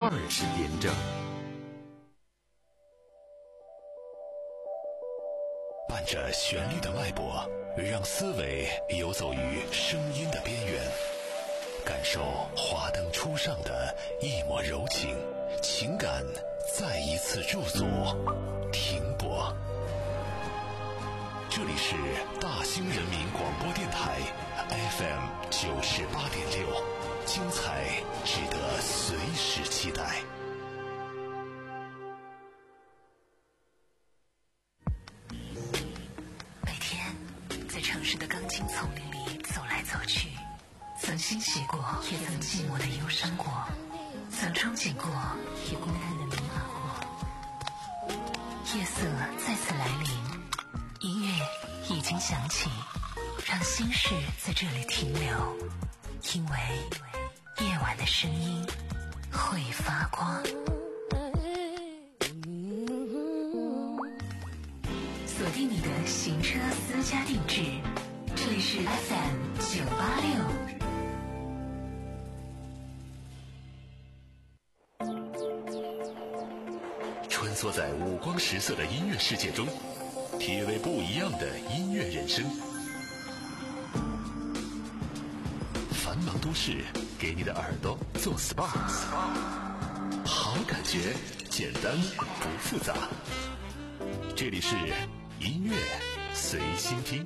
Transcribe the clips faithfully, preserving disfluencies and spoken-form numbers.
二次辩证。 伴着旋律的脉搏，让思维游走于声音的边缘，感受华灯初上的一抹柔情，情感再一次驻足停泊。这里是大兴人民广播电台 F M 九十八点六，精彩值得随时期待。 每天在城市的钢筋丛林里走来走去，曾欣喜过，也曾寂寞的忧伤过，曾憧憬过，也孤单的迷茫过。夜色再次来临，音乐已经响起，让心事在这里停留，因为夜晚的声音会发光。锁定你的行车私家定制，这里是 F M 九八六。 穿梭在五光十色的音乐世界中，体味不一样的音乐人生。繁忙都市给你的耳朵做 S P A， 好感觉简单不复杂。这里是音乐随心听。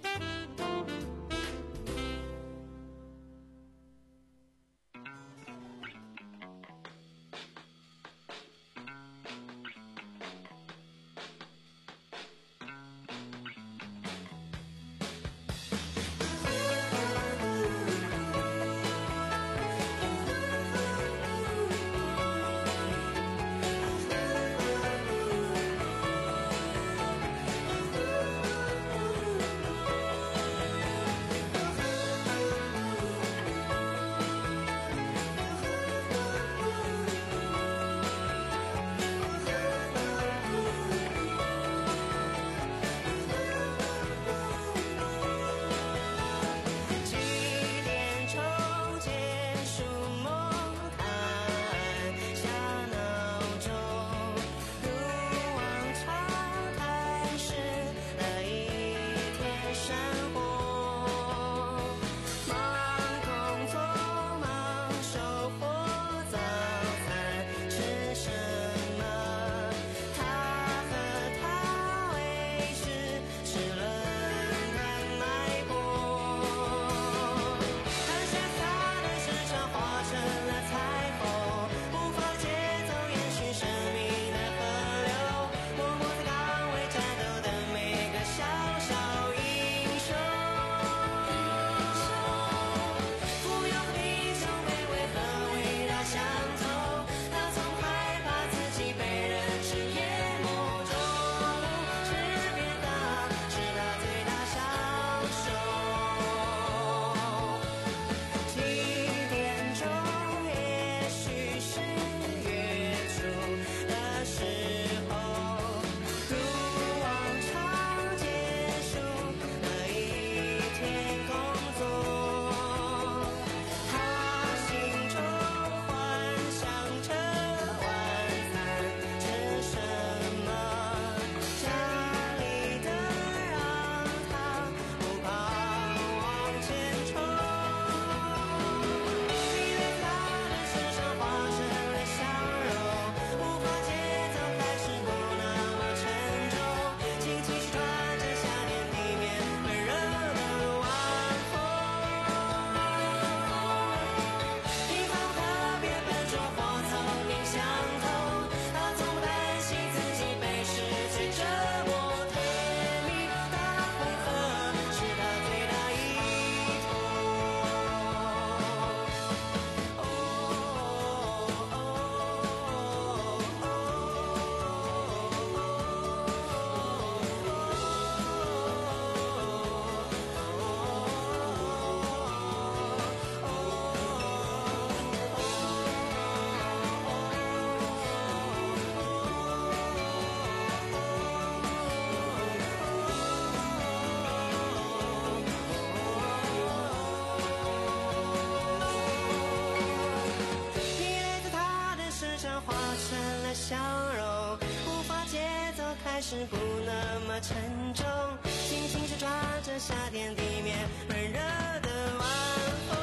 成了笑容，无法节奏开始不那么沉重，轻轻地抓着夏天地面温热的晚风。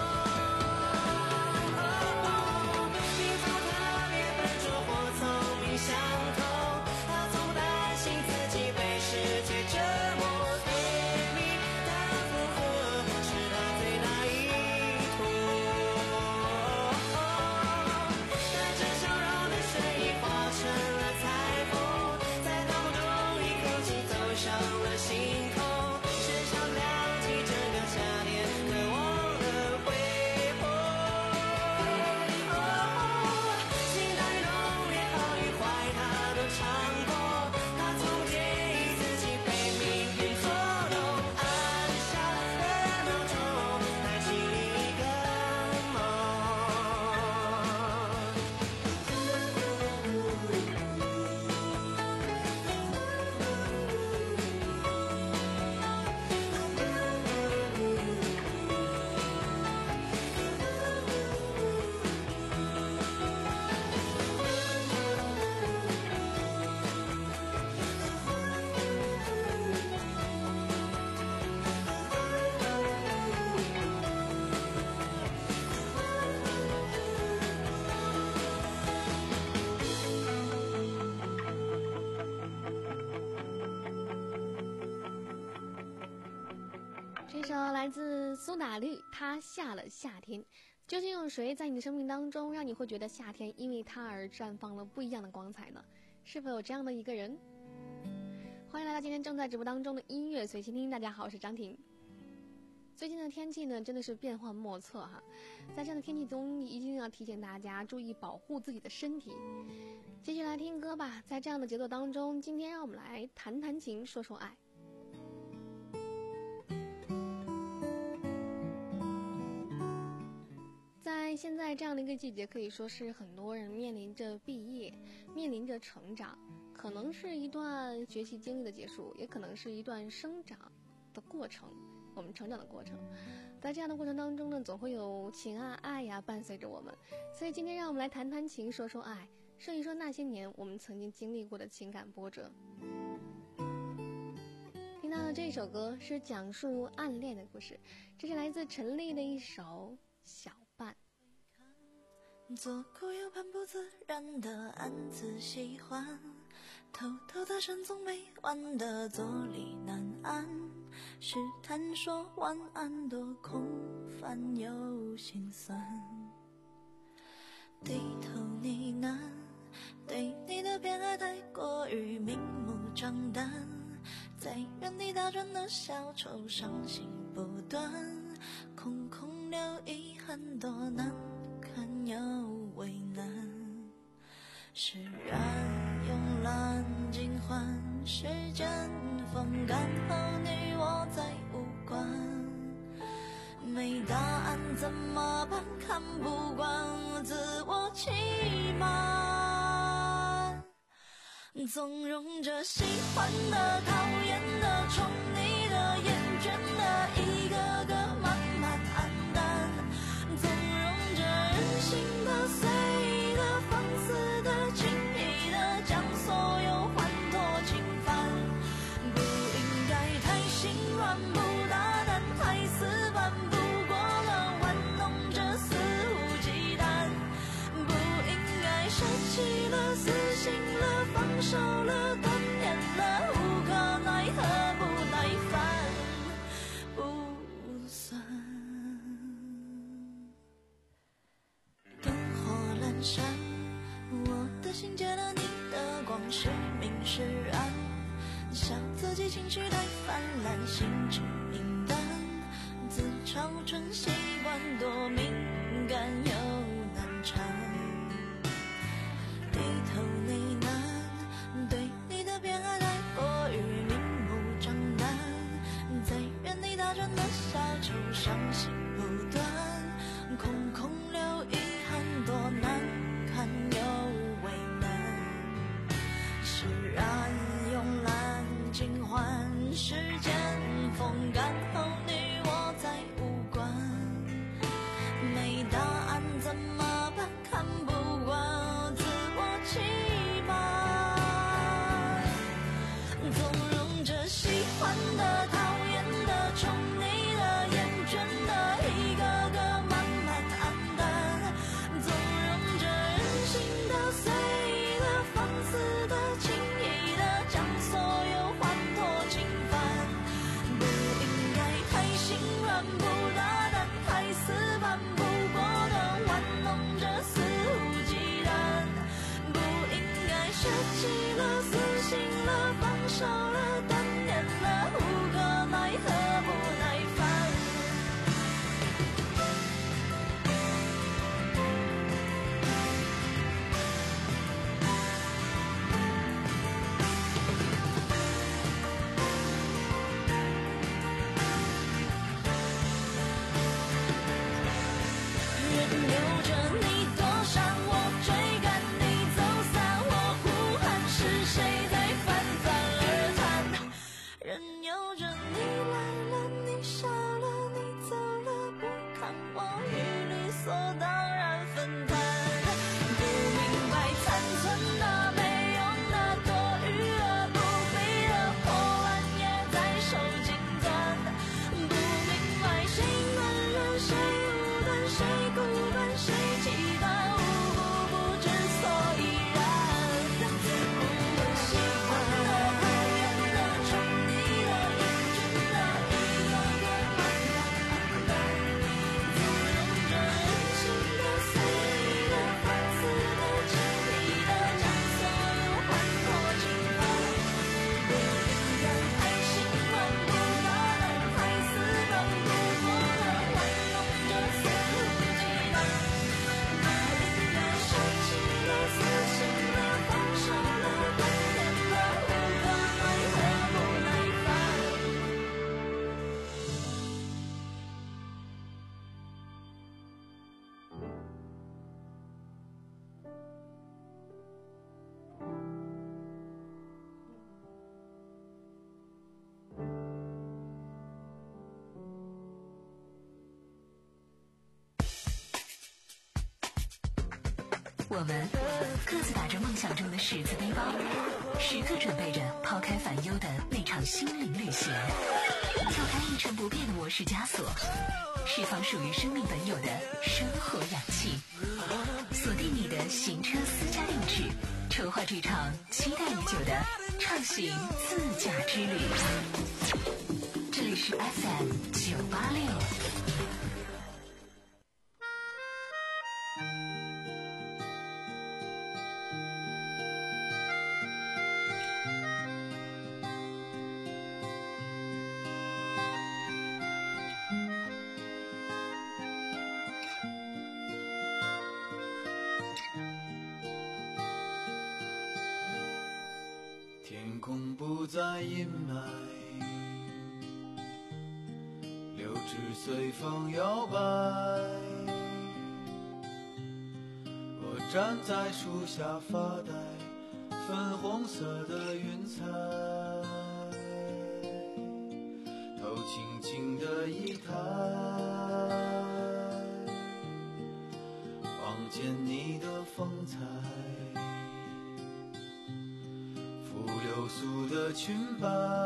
你从特别笨拙或聪明相同，他从不担心自己被世界折磨，对你的附和是他最大意图。带着笑容的睡意化成了彩虹，在他梦中一口气走上了星空，身上亮起整个夏天渴望的恢宏。心大雨浓烈，好与坏他都尝过，他从不介意自己被命运捉弄，按下了闹钟，带起另一个梦。 这首来自苏打绿，他下了夏天。究竟有谁在你的生命当中，让你会觉得夏天因为他而绽放了不一样的光彩呢？是否有这样的一个人？欢迎来到今天正在直播当中的音乐随心听。大家好，我是张婷。最近的天气呢，真的是变幻莫测哈。在这样的天气中，一定要提醒大家注意保护自己的身体。继续来听歌吧，在这样的节奏当中，今天让我们来谈谈情，说说爱。在现在这样的一个季节，可以说是很多人面临着毕业，面临着成长，可能是一段学习经历的结束，也可能是一段生长的过程，我们成长的过程。在这样的过程当中呢，总会有情啊爱呀伴随着我们。所以今天让我们来谈谈情，说说爱，说一说那些年我们曾经经历过的情感波折。听到的这首歌是讲述暗恋的故事，这是来自陈粒的一首小伴。 左顾右盼不自然的暗自喜欢，偷偷的深总没完的坐立难安，试探说晚安多空泛又心酸，低头呢喃，对你的偏爱太过于明目张胆，在原地打转的小丑伤心不断，空空留遗憾多难看又为难，释然慵懒尽欢，时间风干后你我再无关，没答案怎么办？看不惯自我欺瞒，纵容着喜欢的、讨厌的、宠你的、厌倦的，一个个慢慢黯淡，纵容着任性的、随意的、放肆的、轻易的，将所有欢脱侵犯，不应该太心软，不大胆，太死板，不过了玩弄着肆无忌惮，不应该舍弃了、死心了、放手了、断念了，无可奈何不耐烦不算。灯火阑珊，我的心借了你的光，是明是暗，笑自己情绪太泛滥，心智敏感，自嘲成习惯，多敏感又难缠，低头呢喃，对你的偏爱太过于明目张胆，在原地打转的小丑伤心不断，空空留遗憾多难看又为难，释然慵懒尽欢，时间风干后你我再无关，没答案怎么办？看不惯自我欺的放肆的轻易的将所有欢脱侵犯，不应该太心软不大胆，太死板不果断，玩弄着肆无忌惮，不应该舍弃了死心了放手了断念了，无可奈何不耐烦。任由着你躲闪，我追赶你走散，我呼喊是谁在泛泛而谈，任由着你来了你笑了你走了，不看我与理所当然分担，不明白残存的没用的多余的不必的破烂也在手尽端，不明白谁暖了谁无端，谁孤单谁期待，无不不知所以然，不喜欢的讨厌的宠你的厌倦的一个个慢慢淡，纵容着任性的随意的放肆的轻易的将所有欢脱侵犯，不应该太心软不大胆，太死板不果断，玩弄着肆无忌惮，不应该舍弃了死心了放手了断念了，无可奈何不耐烦。 我们各自打着梦想中的十字背包，时刻准备着抛开烦忧的那场心灵旅行，跳开一成不变的模式枷锁，释放属于生命本有的生活氧气，锁定你的行车私家定制，筹划这场期待已久的畅行自驾之旅。这里是 F M 九八六。 天空不再阴霾，柳枝随风摇摆，我站在树下发呆，粉红色的云彩，头轻轻的一抬，望见你的风采，流苏的裙摆，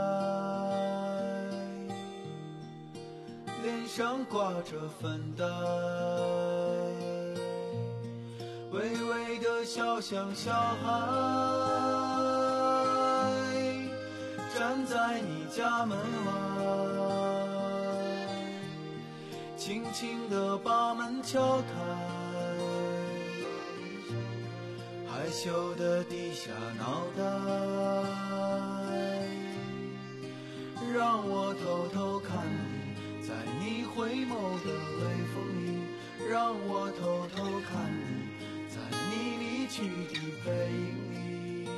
脸上挂着粉黛，微微的笑像小孩，站在你家门外，轻轻地把门敲开，害羞地低下脑袋，让我偷偷看你，在你回眸的微风里，让我偷偷看你，在你离去的背影里。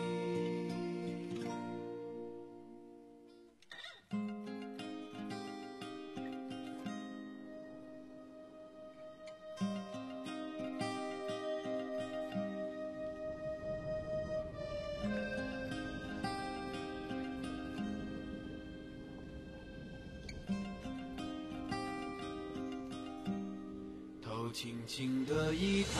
头轻轻的一抬，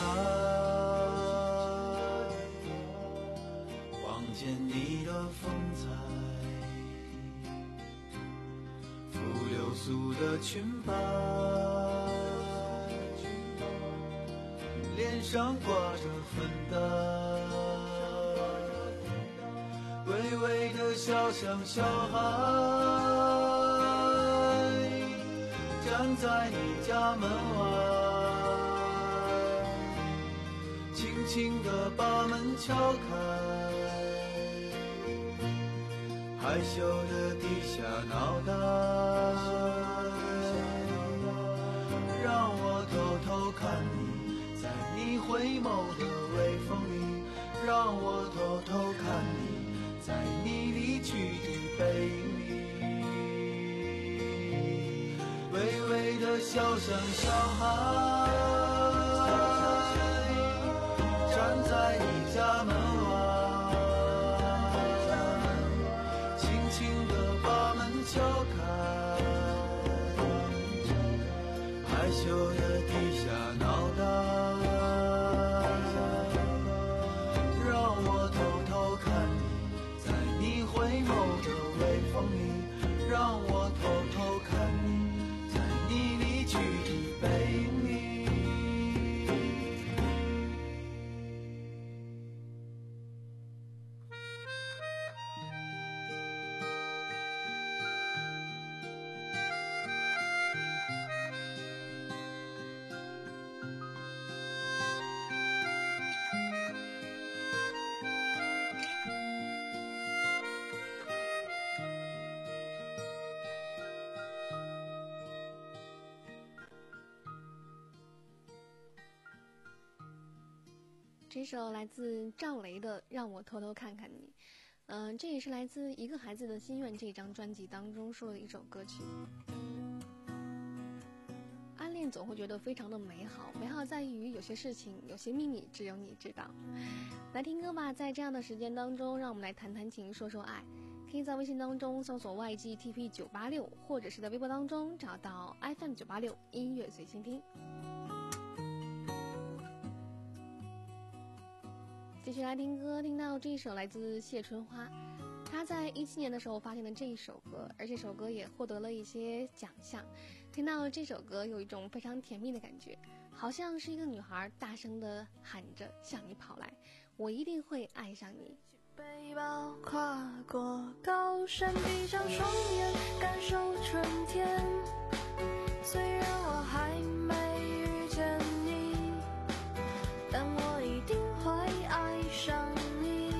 望见你的风采，拂流苏的裙摆，脸上挂着粉黛， 微微的笑像小孩，站在你家门外，轻轻地把门敲开，害羞地低下脑袋，让我偷偷看你，在你回眸的微风里，让我偷偷看你，在你离去的背影里，微微的笑像小孩，站在你家门外，轻轻地把门敲开，害羞地低下脑袋，让我偷偷看你，在你回眸的微风里，让我偷偷看你，在你离去的背影里。 这首来自赵雷的《让我偷偷看看你》，嗯、呃，这也是来自《一个孩子的心愿》这张专辑当中说的一首歌曲。暗恋总会觉得非常的美好，美好在于有些事情、有些秘密只有你知道。来听歌吧，在这样的时间当中，让我们来谈谈情，说说爱。可以在微信当中搜索 Y G T P 九八六，或者是在微博当中找到 F M 九八六音乐随心听。继续来听歌，听到这一首来自谢春花，她在一七年的时候发现了这一首歌，而这首歌也获得了一些奖项。听到这首歌有一种非常甜蜜的感觉，好像是一个女孩大声地喊着向你跑来，我一定会爱上你。 背包跨过高山，闭上双眼感受春天，虽然我还没遇见你，但我一定会爱上你。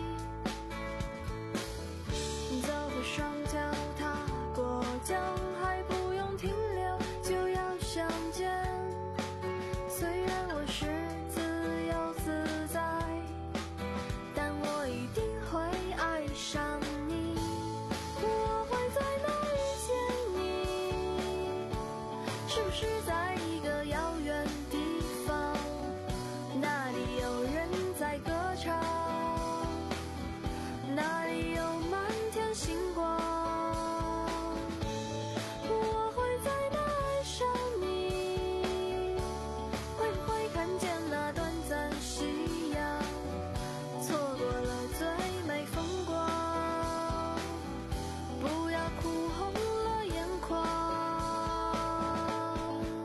走过双脚踏过江，还不用停留就要相见，虽然我是自由自在，但我一定会爱上你。我会在哪遇见你？是不是在一个遥远地方，那里有人在歌唱，那里有满天星光。我会在哪爱上你？会不会看见那短暂夕阳，错过了最美风光，不要哭红了眼眶。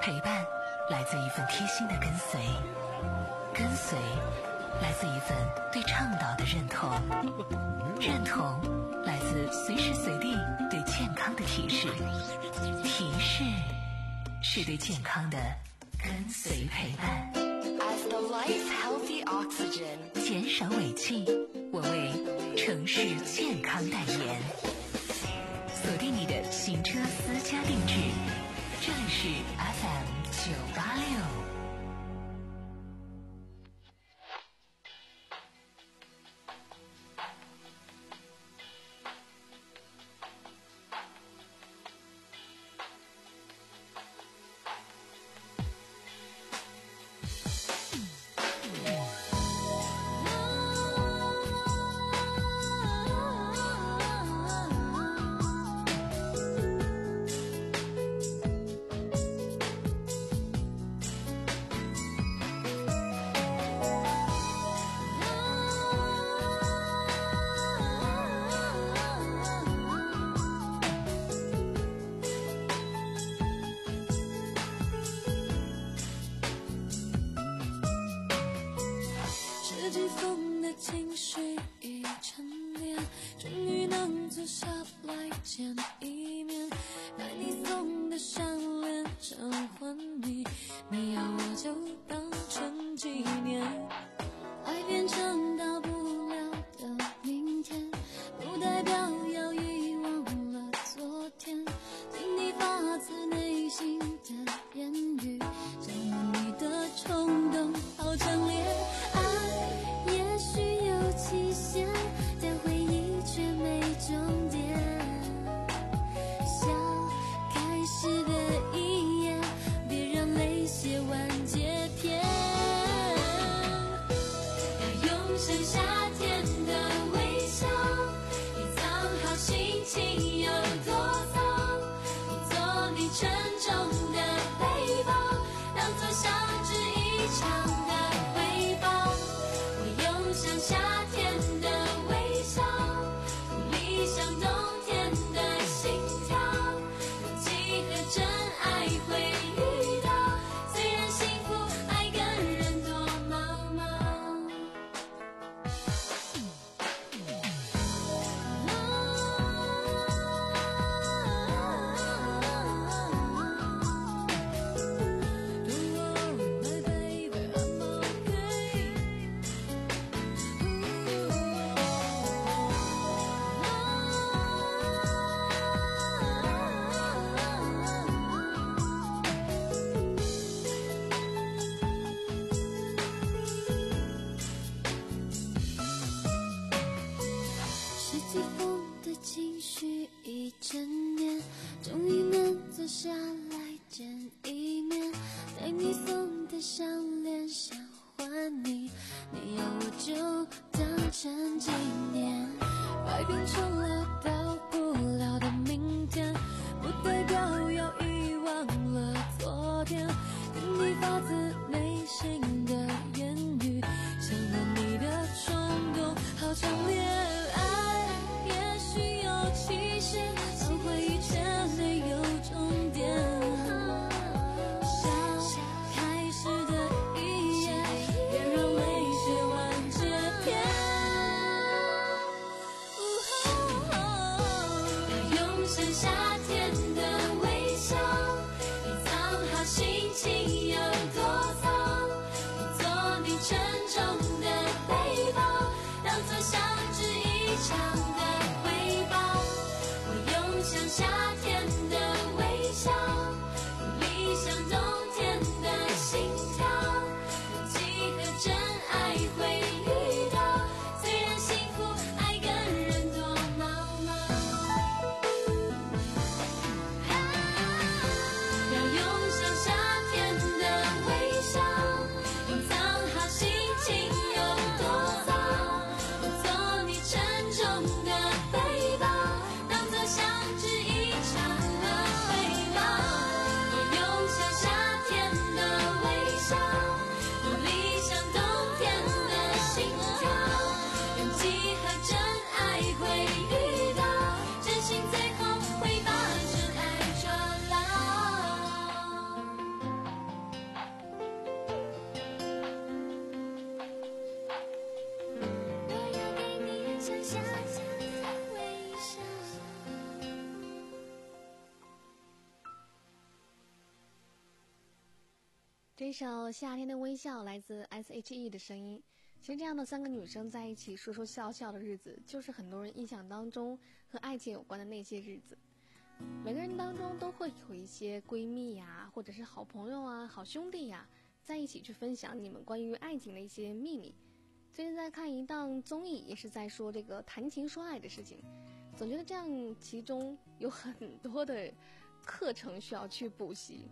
陪伴来自一份贴心的跟随，跟随来自一份对倡导的认同，认同来自随时随地对健康的提示，提示是对健康的跟随陪伴。 As the life healthy oxygen， 减少尾气，我为城市健康代言。锁定你的行车私家定制，这里是 F M 九八六。 季风的情绪已沉淀，终于能坐下来见一面。带你送的项链交换你，你要我就当成纪念。爱变成大不了的明天，不代表要遗忘了昨天。听你发自内心的言语，想念你的冲动好强烈。也许有期限，但回忆却没终点。想开始的一页，别让泪写完结篇。要用剩夏天的微笑，隐藏好心情有多糟。我做你沉重的背包，当作相知一场的回报。像夏天的微笑，不理想冬天的心跳，勇气和真爱会遇到，虽然幸福爱跟人多茫茫。Don't worry, my baby, I'm okay. 是季风的情绪已沉淀，终于能坐下来见一面。带你送的项链想还你，你要我就当成纪念。爱变成了到不了的明天，不代表要遗忘了昨天。听你发自内心的言语，想念你的冲动好强烈。爱也许有期限，但回忆却没有终点。想开始的一页，别让泪写完这篇。要用剩夏天这首《夏天的微笑》来自 S H E 的声音。其实这样的三个女生在一起说说笑笑的日子，就是很多人印象当中和爱情有关的那些日子。每个人当中都会有一些闺蜜呀，或者是好朋友啊、好兄弟呀，在一起去分享你们关于爱情的一些秘密。最近在看一档综艺，也是在说这个谈情说爱的事情，总觉得这样其中有很多的课程需要去补习。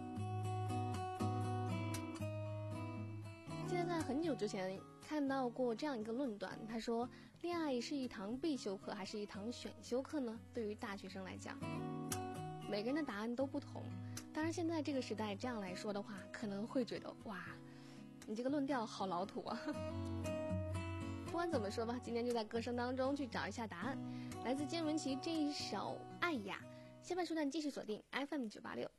记得在很久之前看到过这样一个论断，他说恋爱是一堂必修课还是一堂选修课呢？对于大学生来讲，每个人的答案都不同。当然现在这个时代这样来说的话，可能会觉得哇，你这个论调好老土啊。不管怎么说吧，今天就在歌声当中去找一下答案，来自金玟岐这一首《爱呀》。下半时段继续锁定 F M 九八六。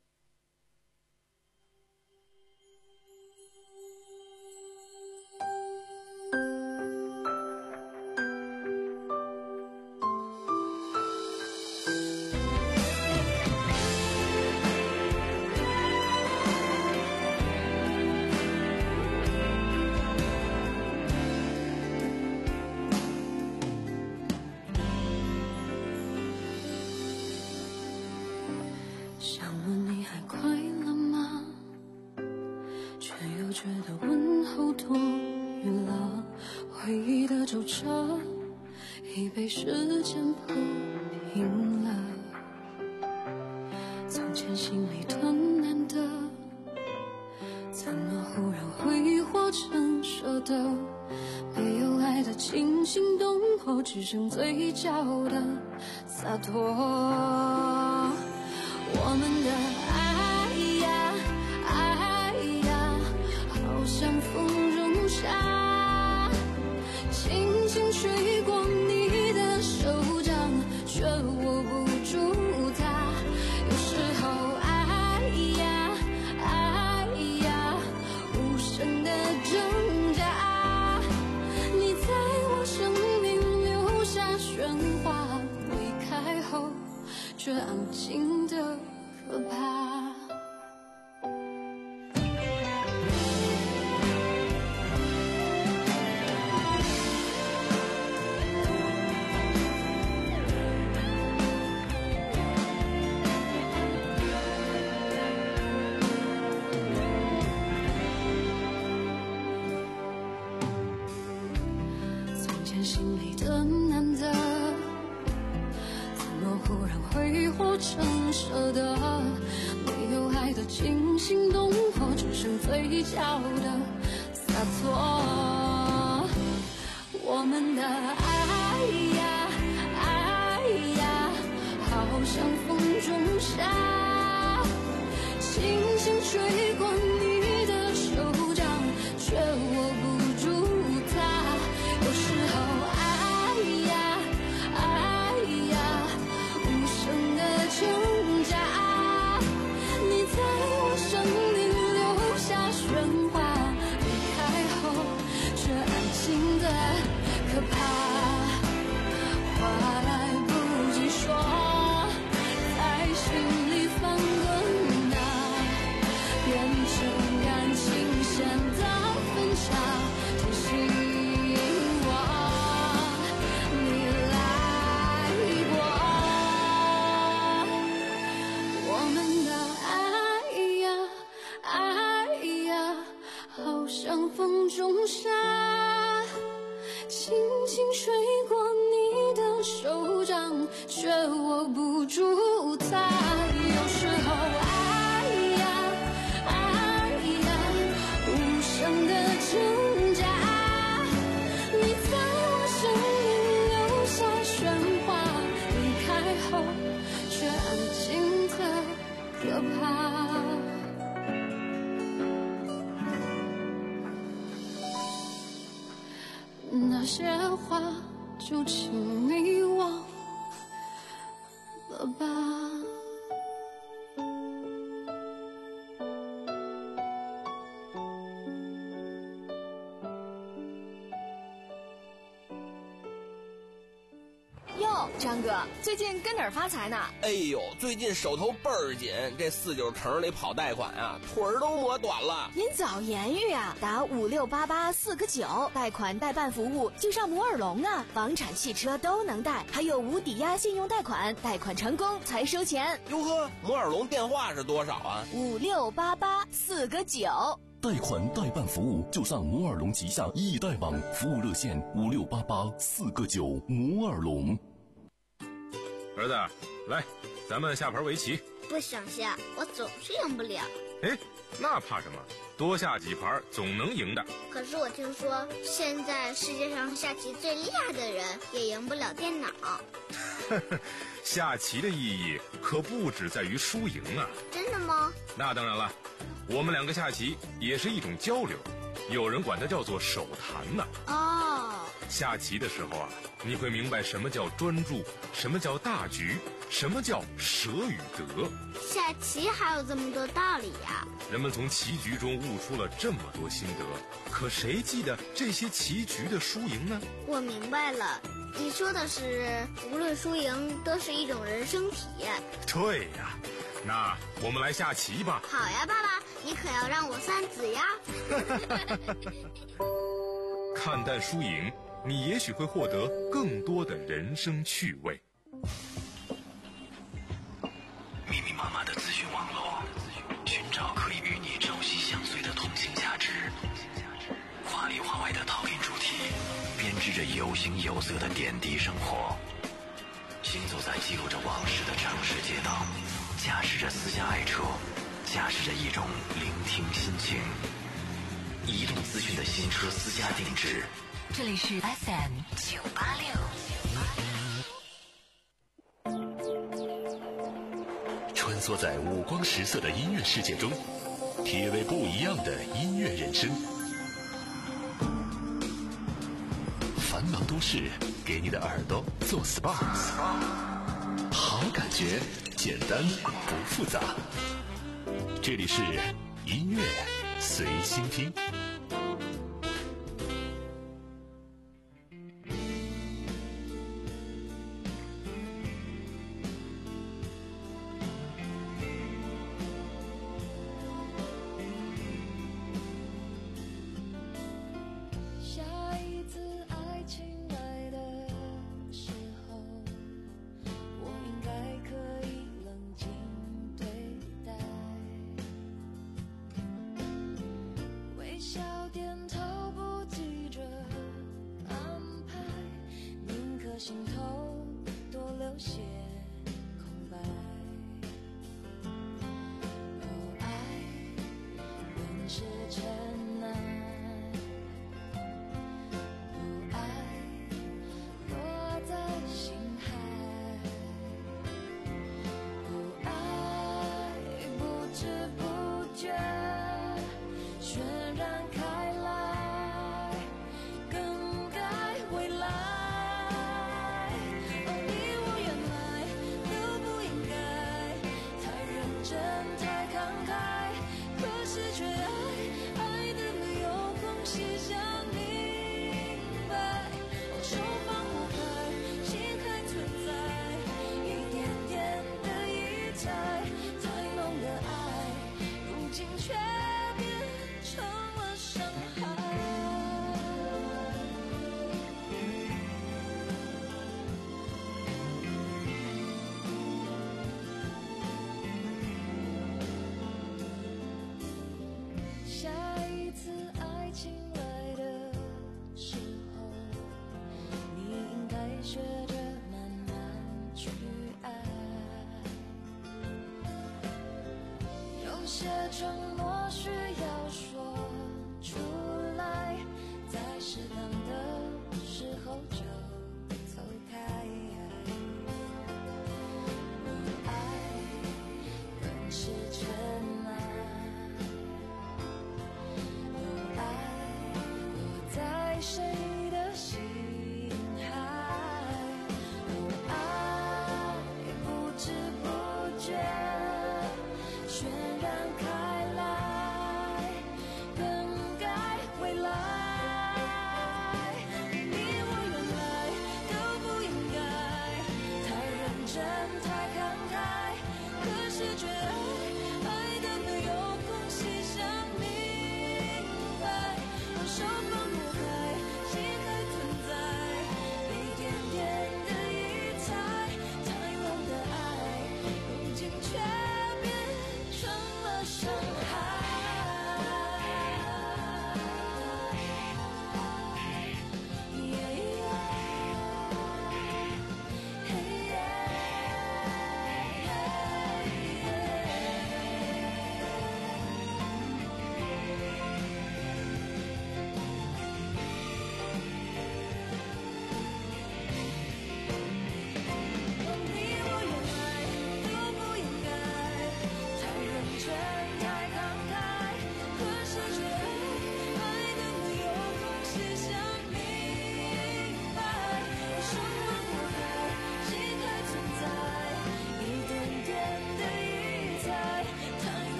时间铺平了，从前心里的难得，怎么忽然挥霍成舍得？没有爱的惊心动魄，只剩嘴角的洒脱。我们的爱呀爱呀，好像风中沙，轻轻吹过你手掌，却握不住它。有时候爱呀爱呀，无声的挣扎。你在我生命留下喧哗，离开后却安静的可怕。心里的难得，怎么忽然挥霍成舍得？没有爱的惊心动魄，只剩嘴角的洒脱。我们的爱呀爱呀，好像风中沙，轻轻吹过你的手掌，却握不住它。有时候爱呀爱呀，无声的挣扎。你在我生命留下喧哗，离开后却安静的可怕。话来不及说，在心里翻滚啊，变成感情线的分岔，提醒风中沙，轻轻吹过你的手掌，却握不住它。有时候爱呀爱呀，无声的挣扎。你在我生命留下喧哗，离开后却安静的可怕。那些话就请你忘了吧。 哟， 哟，张哥，最近跟哪儿发财呢？ 哎呦，最近手头倍儿紧，这四九城里跑贷款啊，腿儿都磨短了。 您早言语啊，打五六八八四个九，贷款代办服务就上摩尔龙啊，房产、汽车都能贷，还有无抵押信用贷款，贷款成功才收钱。 哟呵，摩尔龙电话是多少啊？ 五六八八四个九。 贷款代办服务就上摩尔龙旗下易贷网，服务热线五六八八四个九。摩尔龙。 儿子，来，咱们下盘围棋。 不想下，我总是赢不了。 哎，那怕什么？多下几盘总能赢的。 可是我听说，现在世界上下棋最厉害的人也赢不了电脑。 下棋的意义可不只在于输赢啊！ 真的吗？ 那当然了，我们两个下棋也是一种交流，有人管它叫做手谈呢。 哦， 下棋的时候啊，你会明白什么叫专注，什么叫大局，什么叫舍与得。 下棋还有这么多道理呀！ 人们从棋局中悟出了这么多心得，可谁记得这些棋局的输赢呢？ 我明白了，你说的是无论输赢都是一种人生体验。 对呀，那我们来下棋吧。 好呀，爸爸，你可要让我三子呀。 看淡输赢，你也许会获得更多的人生趣味。 密密麻麻的资讯网络，寻找可以与你朝夕相随的同性价值，华里华外的讨论主题，编织着有形有色的点滴生活。行走在记录着往事的城市街道，驾驶着私家爱车，驾驶着一种聆听心情。移动资讯的新车私家定制， 这里是 F M 九八六。 穿梭在五光十色的音乐世界中，体味不一样的音乐人生。繁忙都市给你的耳朵做 S P A， 好感觉，简单不复杂。这里是音乐随心听。 渲染开来。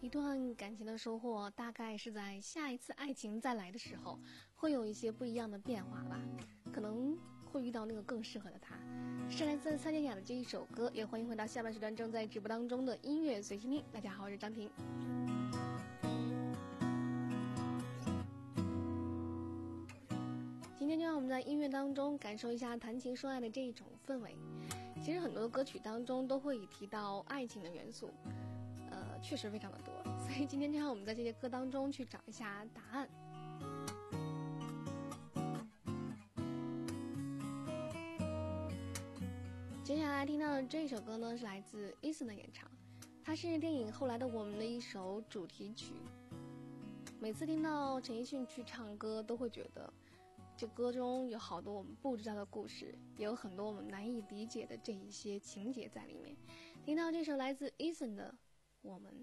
一段感情的收获，大概是在下一次爱情再来的时候，会有一些不一样的变化吧，可能会遇到那个更适合的他。是来自蔡健雅的这一首歌，也欢迎回到下半时段正在直播当中的音乐随心听。大家好，我是张婷。今天就让我们在音乐当中感受一下谈情说爱的这一种氛围。其实很多的歌曲当中都会提到爱情的元素，呃，确实非常的多，所以今天就让我们在这些歌当中去找一下答案。接下来听到的这首歌呢，是来自 Eason 的演唱，它是电影《后来的我们》的一首主题曲。每次听到陈奕迅去唱歌，都会觉得这歌中有好多我们不知道的故事，也有很多我们难以理解的这一些情节在里面。听到这首来自 Eason 的《我们》。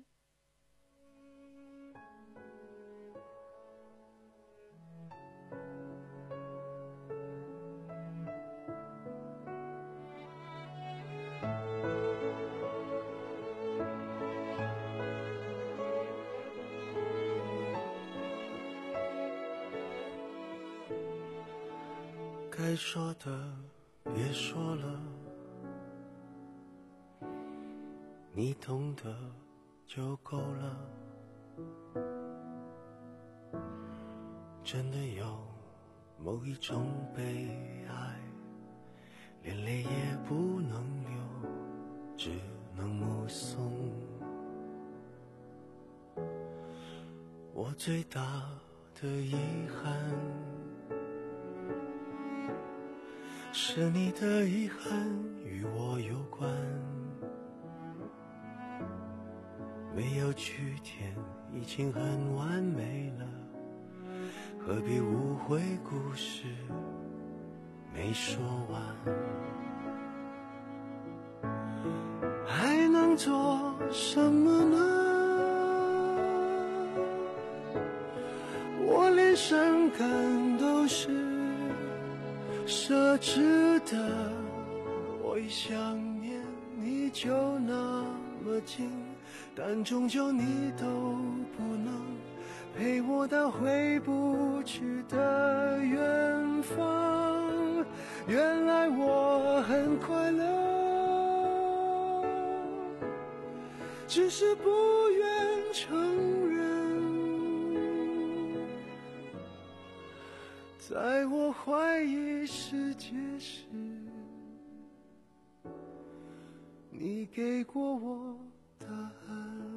该说的别说了，你懂得就够了。真的有某一种悲哀，连泪也不能流，只能目送。我最大的遗憾，是你的遗憾与我有关，没有句点已经很完美了，何必误会故事没说完？还能做什么呢？我连伤感都是奢侈的，我一想念你就那么近，但终究你都不能陪我到回不去的远方。原来我很快乐，只是不愿承认。在我怀疑世界时，你给过我答案。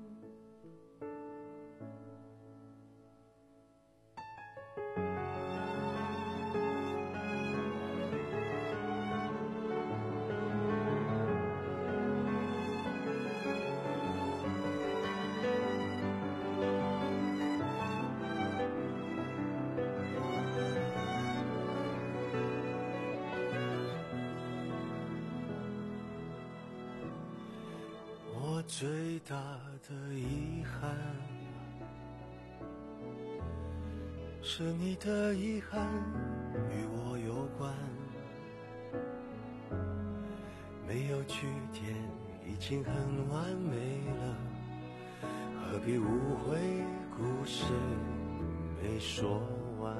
最大的遗憾，是你的遗憾与我有关，没有句点已经很完美了，何必误会故事没说完？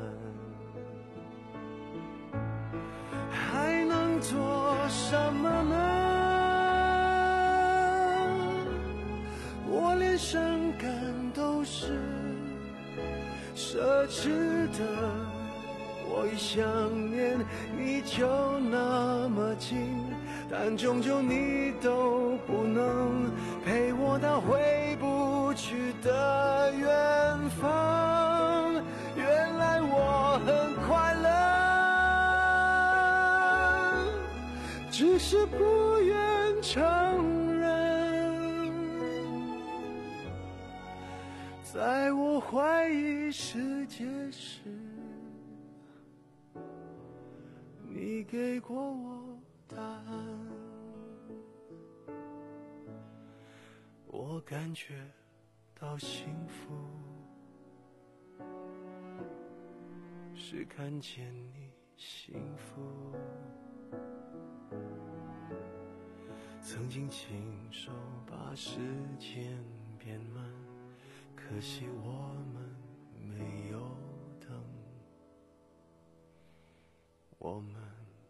还能做什么呢？我连伤感都是奢侈的，我一想念你就那么近，但终究你都不能陪我到回不去的远方。原来我很快乐，只是不愿承认。在我怀疑世界时，你给过我答案。我感觉到幸福，是看见你幸福。曾经亲手把时间变慢， 可惜我们没有等，我们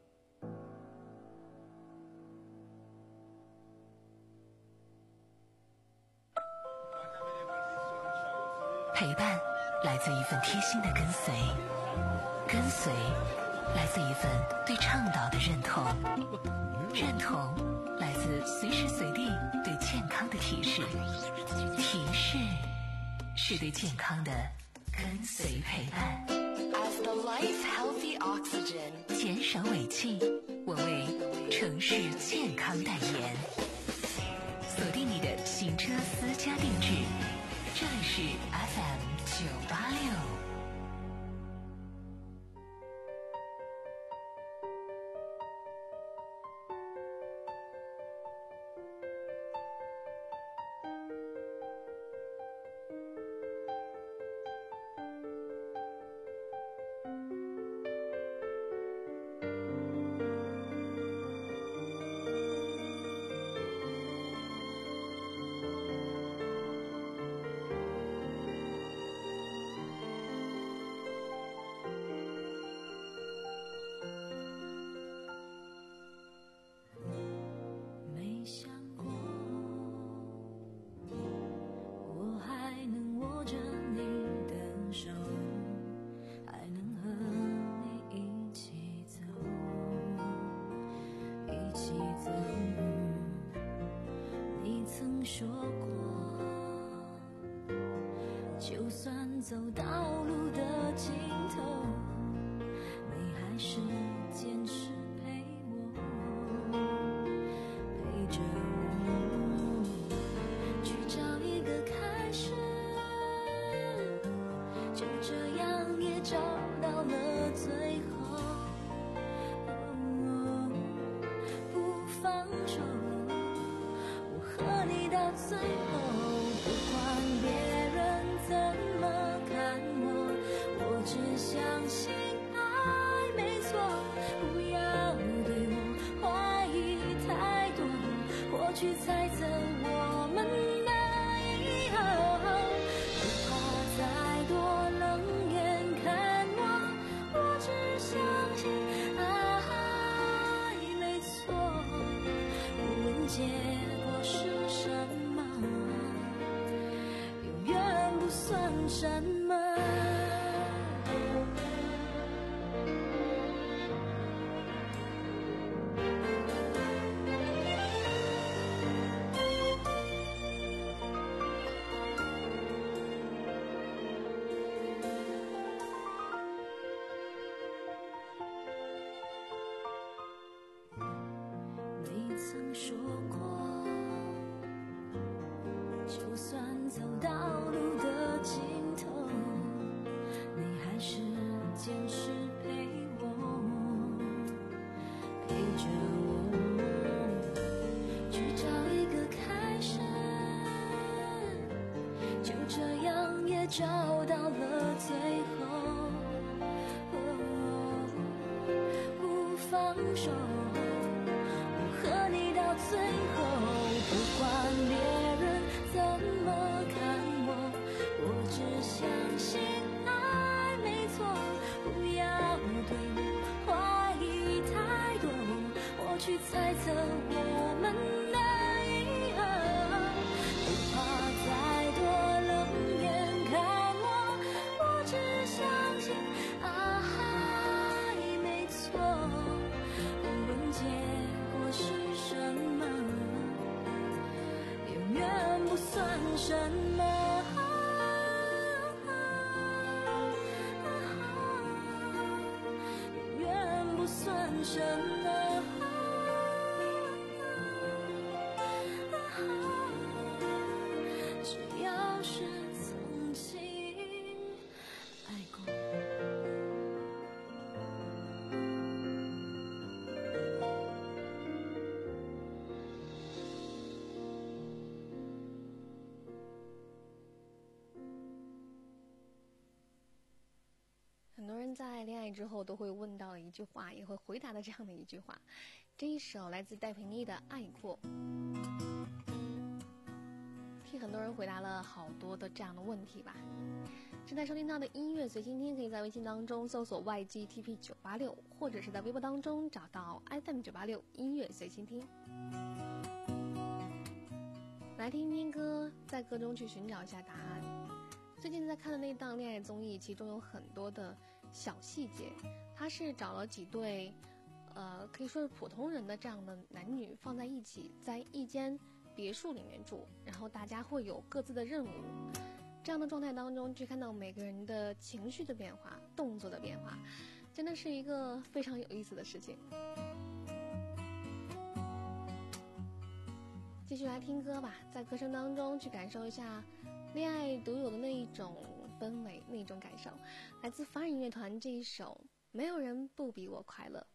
陪伴来自一份贴心的跟随，跟随来自一份对倡导的认同，认同来自随时随地对健康的提示，提示是对健康的跟随陪伴。 As the life healthy oxygen， 减少尾气，我为城市健康代言。锁定你的行车私家定制，这里是 F M 九八六。 说过，就算走到路的尽头，你还是坚持陪我，陪着我去找一个开始，就这样也找到了最后，哦，不放手，和你到最后，不管别人怎么看我，我只相信爱没错，不要对我怀疑太多，或去猜测我们的以后，不怕再多冷眼看我，我只相信爱没错，无论结果是什么，永远不算什么。没曾说过，就算走到路的尽头，你还是坚持陪我，陪着我去找一个开始，就这样也找到了最后，哦，不放手，和你到最后，不管别人怎么看我，我只相信爱没错，不要对我怀疑太多，或去猜测我们的以后，不怕再多冷眼看我，我只相信爱没错，无论结果是什么，永远不算什么，永远不算什么，只要是曾经爱过。 很多人在恋爱之后都会问到一句话，也会回答的这样的一句话。这一首来自戴佩妮的《爱过》，替很多人回答了好多的这样的问题吧。正在收听到的音乐随心听，可以在微信当中搜索 Y G T P 九八六，或者是在微博当中找到 F M 九八六音乐随心听。来听听歌，在歌中去寻找一下答案。最近在看的那档恋爱综艺，其中有很多的小细节，它是找了几对呃，可以说是普通人的这样的男女放在一起，在一间别墅里面住，然后大家会有各自的任务，这样的状态当中去看到每个人的情绪的变化、动作的变化，真的是一个非常有意思的事情。继续来听歌吧，在歌声当中去感受一下恋爱独有的那一种氛围，那种感受。来自凡尔音乐团这一首《没有人不比我快乐》。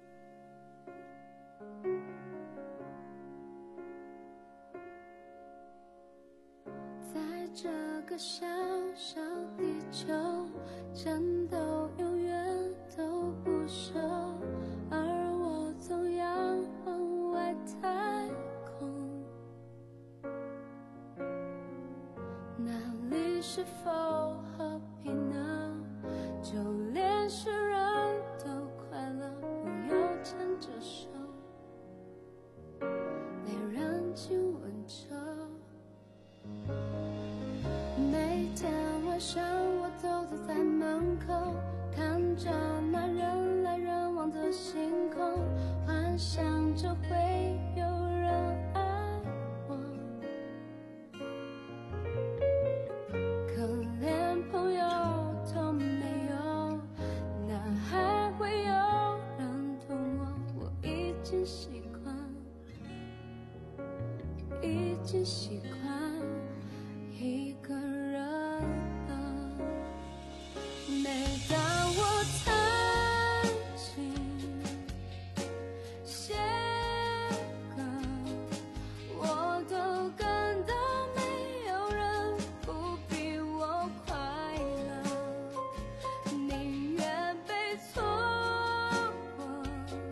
在这个小小地球，战斗永远都不休，而我总要往外太空。那里是否和平呢？就连诗人都快乐，朋友牵着手，恋人亲吻着。每天晚上我都坐在门口，看着那人来人往的星空，幻想着会有人爱我，可连朋友都没有，哪还会有人懂我？我已经习惯，已经习惯一个人了。每当我弹琴写歌，我都感到没有人不比我快乐，宁愿被错过，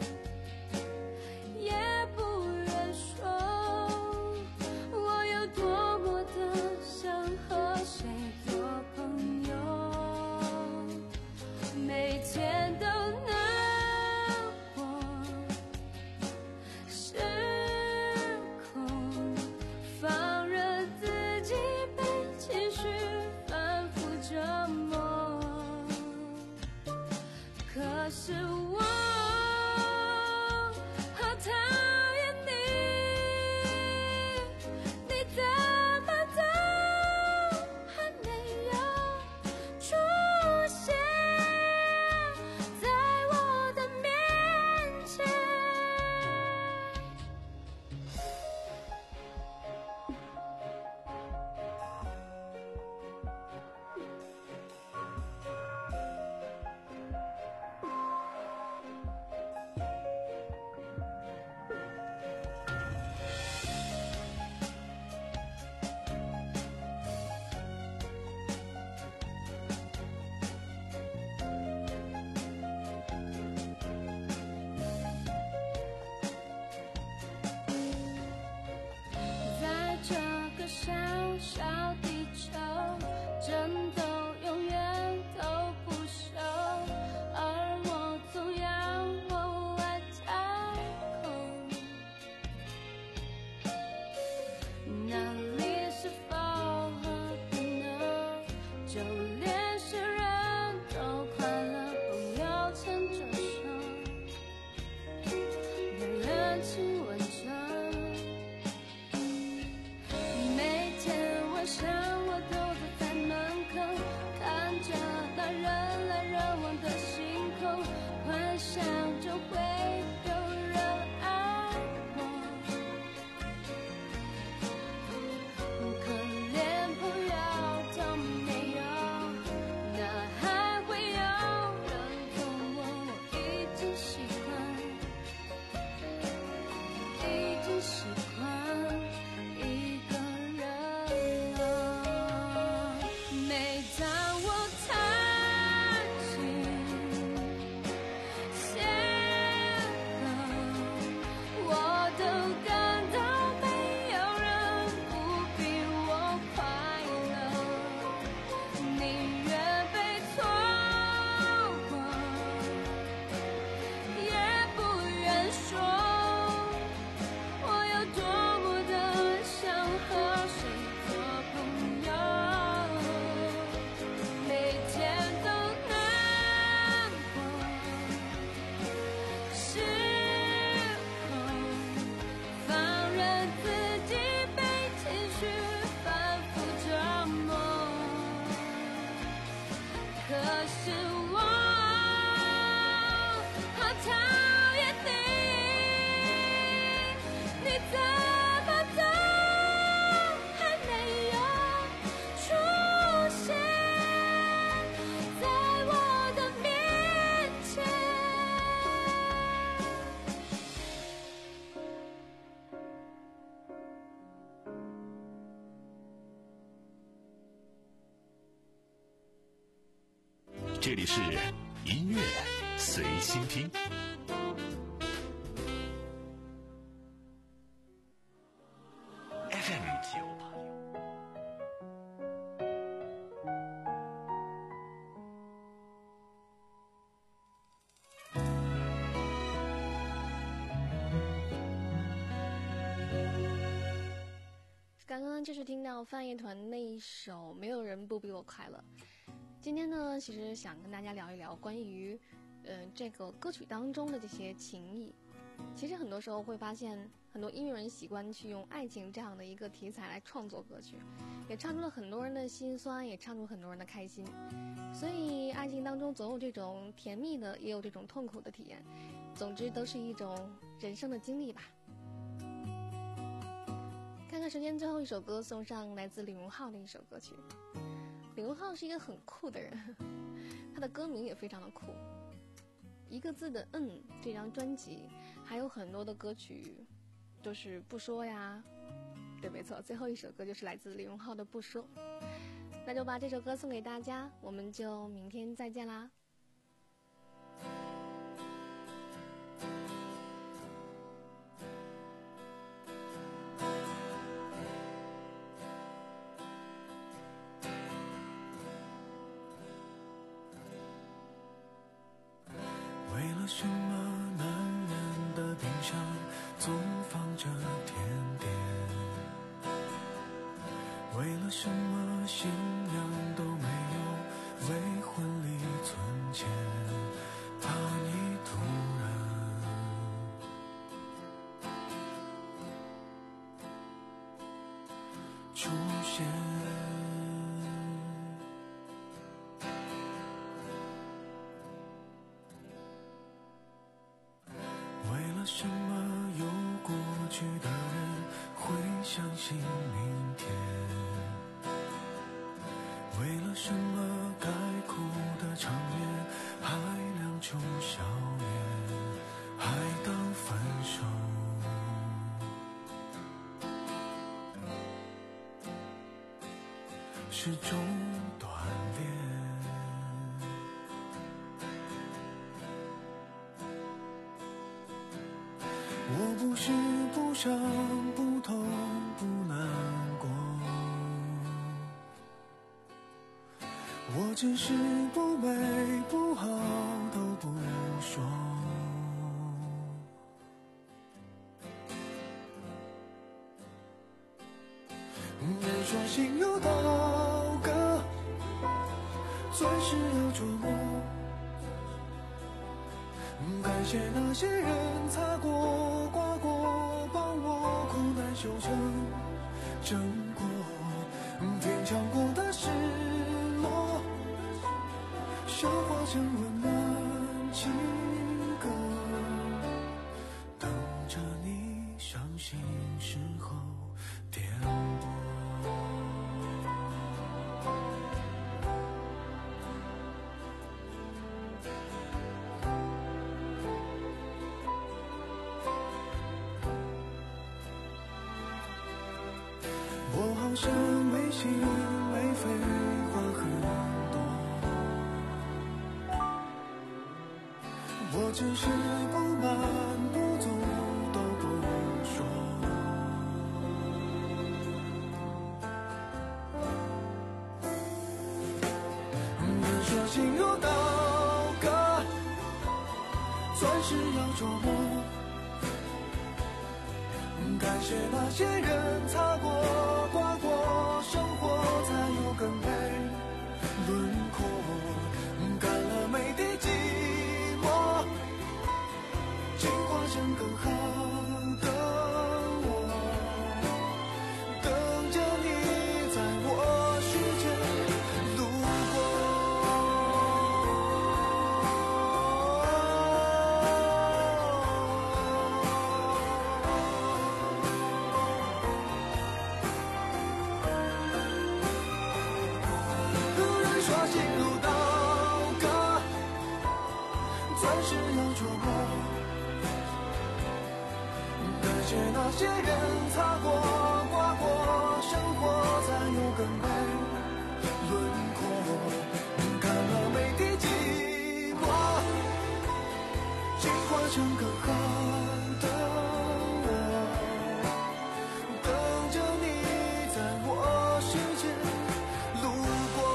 也不愿说我有多么的想和谁做朋友，每天都难过，失控，放任自己被情绪反复折磨，可是我好讨厌你，你怎么都还没有出现在我的面前。 是我好讨厌你，你怎么都还没有出现在我的面前。 这里是音乐随心听。F M 九八六。 刚刚就是听到范乐团那一首《没有人不比我快乐》。今天呢，其实想跟大家聊一聊关于，呃，这个歌曲当中的这些情谊。其实很多时候会发现，很多音乐人习惯去用爱情这样的一个题材来创作歌曲，也唱出了很多人的心酸，也唱出很多人的开心。所以，爱情当中总有这种甜蜜的，也有这种痛苦的体验。总之，都是一种人生的经历吧。看看时间，最后一首歌送上来自李荣浩的一首歌曲。李荣浩是一个很酷的人，他的歌名也非常的酷，一个字的嗯。这张专辑还有很多的歌曲都是不说呀，对，没错，最后一首歌就是来自李荣浩的不说。那就把这首歌送给大家，我们就明天再见啦。 为什么男人的冰箱总放着甜点？为了什么新娘都没有为婚礼存钱？怕你突然出现。为什么有过去的人会相信明天？为了什么该哭的场面还亮出笑颜，还当分手？是种锻炼。我不是不伤不痛不难过，我只是不美不好都不说。人说心有刀割，钻石要琢磨。感谢那些人擦过刮过，帮我苦难修成正果。勉强过的失落，消化成温暖情歌，等着你伤心时候点播。我好像没心没肺话很多，我只是不满不足都不说。人说心有刀割，钻石要琢磨。感谢那些人擦过刮过，生活才有更美轮廓。干了每滴寂寞，进化成更好的我，等着你在我世界路过。 算是要琢磨。感谢那些人擦过刮过，生活才有更美轮廓。看了每滴寂寞，进化成更好的我，等着你在我世界路过。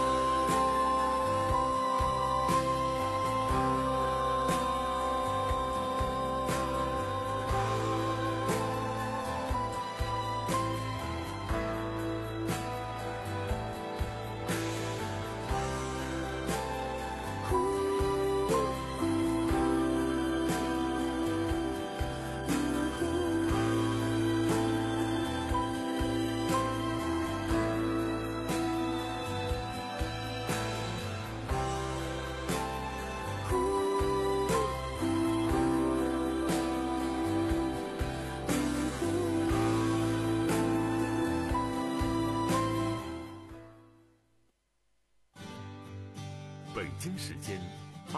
北京时间